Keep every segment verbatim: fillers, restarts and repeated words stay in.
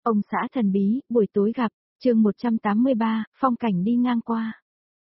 Ông xã thần bí, buổi tối gặp, chương một trăm tám mươi ba, phong cảnh đi ngang qua.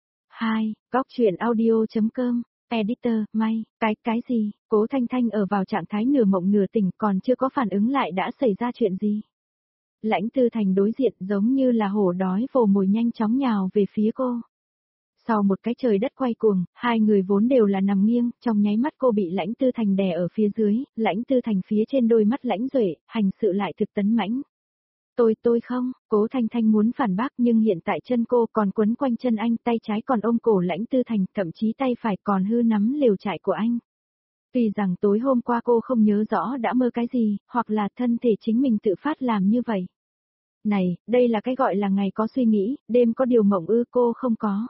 hai, góc truyện audio.com, editor, may, cái, cái gì, Cố Thanh Thanh ở vào trạng thái nửa mộng nửa tỉnh còn chưa có phản ứng lại đã xảy ra chuyện gì. Lãnh Tư Thành đối diện giống như là hổ đói vồ mồi nhanh chóng nhào về phía cô. Sau một cái trời đất quay cuồng, hai người vốn đều là nằm nghiêng, trong nháy mắt cô bị Lãnh Tư Thành đè ở phía dưới, Lãnh Tư Thành phía trên đôi mắt lãnh duệ, hành sự lại thực tấn mãnh. Tôi tôi không, Cố Thanh Thanh muốn phản bác nhưng hiện tại chân cô còn quấn quanh chân anh, tay trái còn ôm cổ Lãnh Tư Thành, thậm chí tay phải còn hư nắm lều trại của anh. Tuy rằng tối hôm qua cô không nhớ rõ đã mơ cái gì, hoặc là thân thể chính mình tự phát làm như vậy. Này, đây là cái gọi là ngày có suy nghĩ, đêm có điều mộng ư, cô không có.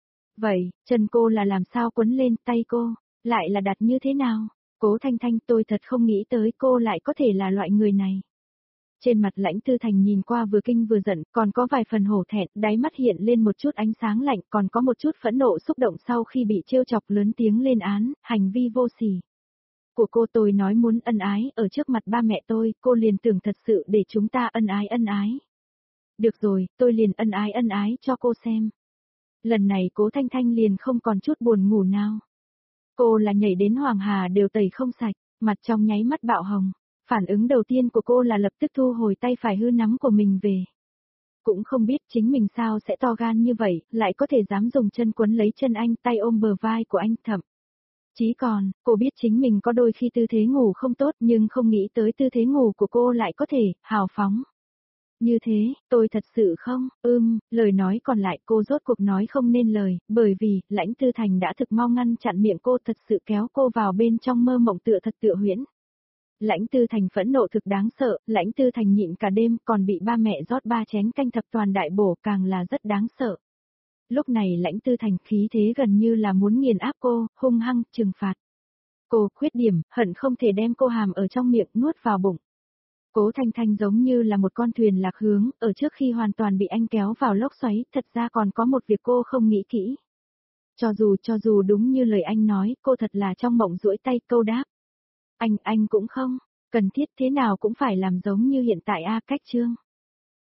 Vậy, chân cô là làm sao quấn lên, tay cô, lại là đặt như thế nào? Cố Thanh Thanh, tôi thật không nghĩ tới cô lại có thể là loại người này. Trên mặt Lãnh Tư Thành nhìn qua vừa kinh vừa giận, còn có vài phần hổ thẹn, đáy mắt hiện lên một chút ánh sáng lạnh, còn có một chút phẫn nộ xúc động sau khi bị trêu chọc lớn tiếng lên án, hành vi vô sỉ. Của cô tôi nói muốn ân ái, ở trước mặt ba mẹ tôi, cô liền tưởng thật sự để chúng ta ân ái ân ái. Được rồi, tôi liền ân ái ân ái cho cô xem. Lần này Cố Thanh Thanh liền không còn chút buồn ngủ nào. Cô là nhảy đến Hoàng Hà đều tẩy không sạch, mặt trong nháy mắt bạo hồng. Phản ứng đầu tiên của cô là lập tức thu hồi tay phải hư nắm của mình về. Cũng không biết chính mình sao sẽ to gan như vậy, lại có thể dám dùng chân quấn lấy chân anh, tay ôm bờ vai của anh, thậm chí còn, cô biết chính mình có đôi khi tư thế ngủ không tốt nhưng không nghĩ tới tư thế ngủ của cô lại có thể, hào phóng. Như thế, tôi thật sự không, ưm, lời nói còn lại cô rốt cuộc nói không nên lời, bởi vì, Lãnh Tư Thành đã thực mau ngăn chặn miệng cô, thật sự kéo cô vào bên trong mơ mộng tựa thật tựa huyễn. Lãnh Tư Thành phẫn nộ thực đáng sợ, Lãnh Tư Thành nhịn cả đêm còn bị ba mẹ rót ba chén canh thập toàn đại bổ càng là rất đáng sợ. Lúc này Lãnh Tư Thành khí thế gần như là muốn nghiền áp cô, hung hăng, trừng phạt. Cô khuyết điểm, hận không thể đem cô hàm ở trong miệng nuốt vào bụng. Cố Thanh Thanh giống như là một con thuyền lạc hướng, ở trước khi hoàn toàn bị anh kéo vào lốc xoáy, thật ra còn có một việc cô không nghĩ kỹ. Cho dù cho dù đúng như lời anh nói, cô thật là trong mộng duỗi tay câu đáp. Anh, anh cũng không, cần thiết thế nào cũng phải làm giống như hiện tại a, cách chương.